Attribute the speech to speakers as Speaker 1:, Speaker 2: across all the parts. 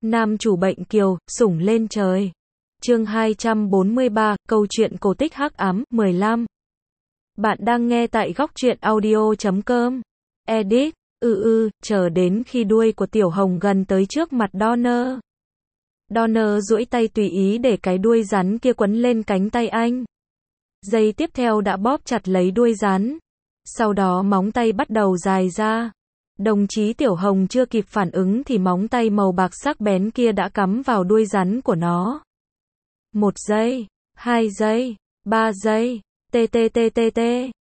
Speaker 1: Nam chủ bệnh kiều, sủng lên trời. Chương 243, câu chuyện cổ tích hắc ám, 15. Bạn đang nghe tại góc truyện audio.com. Edit, chờ đến khi đuôi của Tiểu Hồng gần tới trước mặt Donner. Donner duỗi tay tùy ý để cái đuôi rắn kia quấn lên cánh tay anh. Giây tiếp theo đã bóp chặt lấy đuôi rắn. Sau đó móng tay bắt đầu dài ra. Đồng chí Tiểu Hồng chưa kịp phản ứng thì móng tay màu bạc sắc bén kia đã cắm vào đuôi rắn của nó. 1 giây, 2 giây, 3 giây, tê.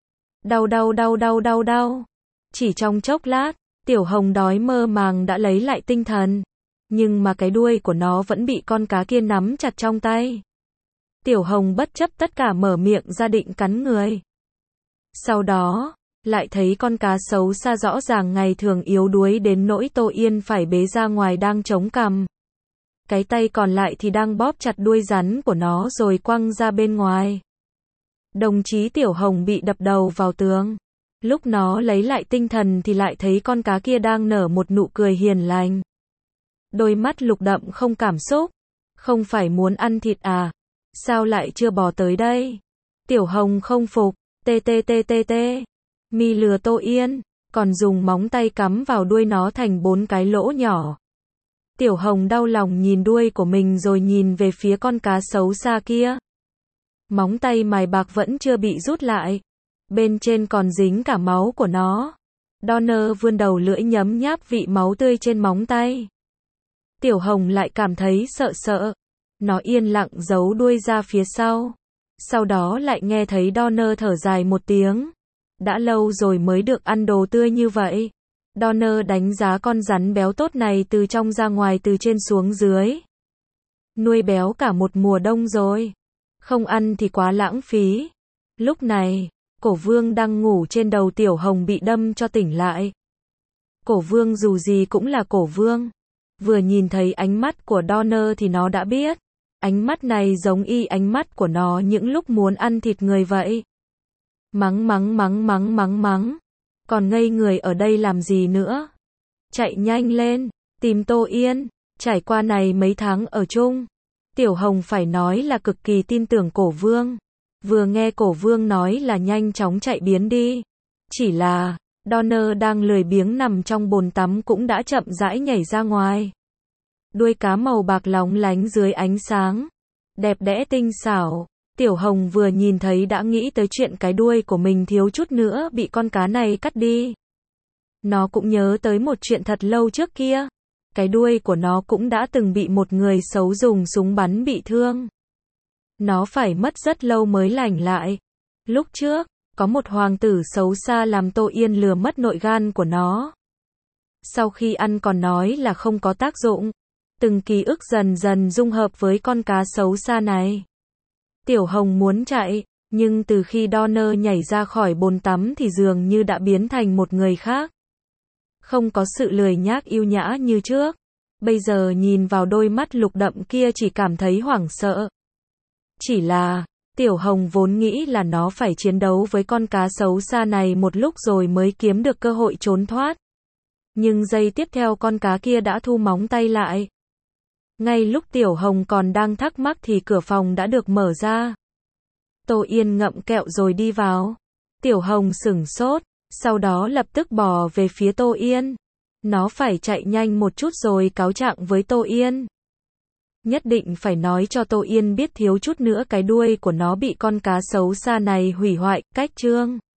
Speaker 1: Đau. Chỉ trong chốc lát, Tiểu Hồng đói mơ màng đã lấy lại tinh thần. Nhưng mà cái đuôi của nó vẫn bị con cá kia nắm chặt trong tay. Tiểu Hồng bất chấp tất cả mở miệng ra định cắn người. Sau đó, lại thấy con cá xấu xa rõ ràng ngày thường yếu đuối đến nỗi Tô Yên phải bế ra ngoài đang chống cằm. Cái tay còn lại thì đang bóp chặt đuôi rắn của nó rồi quăng ra bên ngoài. Đồng chí Tiểu Hồng bị đập đầu vào tường. Lúc nó lấy lại tinh thần thì lại thấy con cá kia đang nở một nụ cười hiền lành. Đôi mắt lục đậm không cảm xúc. Không phải muốn ăn thịt à? Sao lại chưa bò tới đây? Tiểu Hồng không phục. Tê. Mi lừa Tô Yên, còn dùng móng tay cắm vào đuôi nó thành 4 cái lỗ nhỏ. Tiểu Hồng đau lòng nhìn đuôi của mình rồi nhìn về phía con cá xấu xa kia. Móng tay mài bạc vẫn chưa bị rút lại. Bên trên còn dính cả máu của nó. Donner vươn đầu lưỡi nhấm nháp vị máu tươi trên móng tay. Tiểu Hồng lại cảm thấy sợ. Nó yên lặng giấu đuôi ra phía sau. Sau đó lại nghe thấy Donner thở dài một tiếng. Đã lâu rồi mới được ăn đồ tươi như vậy. Donner đánh giá con rắn béo tốt này từ trong ra ngoài từ trên xuống dưới. Nuôi béo cả một mùa đông rồi. Không ăn thì quá lãng phí. Lúc này, Cổ Vương đang ngủ trên đầu Tiểu Hồng bị đâm cho tỉnh lại. Cổ Vương dù gì cũng là Cổ Vương. Vừa nhìn thấy ánh mắt của Donner thì nó đã biết. Ánh mắt này giống y ánh mắt của nó những lúc muốn ăn thịt người vậy. Mắng. Còn ngây người ở đây làm gì nữa? Chạy nhanh lên, tìm Tô Yên. Trải qua này mấy tháng ở chung, Tiểu Hồng phải nói là cực kỳ tin tưởng Cổ Vương. Vừa nghe Cổ Vương nói là nhanh chóng chạy biến đi. Chỉ là, Donner đang lười biếng nằm trong bồn tắm cũng đã chậm rãi nhảy ra ngoài. Đuôi cá màu bạc lóng lánh dưới ánh sáng. Đẹp đẽ tinh xảo. Tiểu Hồng vừa nhìn thấy đã nghĩ tới chuyện cái đuôi của mình thiếu chút nữa bị con cá này cắt đi. Nó cũng nhớ tới một chuyện thật lâu trước kia. Cái đuôi của nó cũng đã từng bị một người xấu dùng súng bắn bị thương. Nó phải mất rất lâu mới lành lại. Lúc trước, có một hoàng tử xấu xa làm Tô Yên lừa mất nội gan của nó. Sau khi ăn còn nói là không có tác dụng. Từng ký ức dần dần dung hợp với con cá xấu xa này. Tiểu Hồng muốn chạy, nhưng từ khi Donner nhảy ra khỏi bồn tắm thì dường như đã biến thành một người khác. Không có sự lười nhác yêu nhã như trước. Bây giờ nhìn vào đôi mắt lục đậm kia chỉ cảm thấy hoảng sợ. Chỉ là, Tiểu Hồng vốn nghĩ là nó phải chiến đấu với con cá xấu xa này một lúc rồi mới kiếm được cơ hội trốn thoát. Nhưng giây tiếp theo con cá kia đã thu móng tay lại. Ngay lúc Tiểu Hồng còn đang thắc mắc thì cửa phòng đã được mở ra. Tô Yên ngậm kẹo rồi đi vào. Tiểu Hồng sửng sốt, sau đó lập tức bò về phía Tô Yên. Nó phải chạy nhanh một chút rồi cáo trạng với Tô Yên. Nhất định phải nói cho Tô Yên biết thiếu chút nữa cái đuôi của nó bị con cá xấu xa này hủy hoại. Cách chương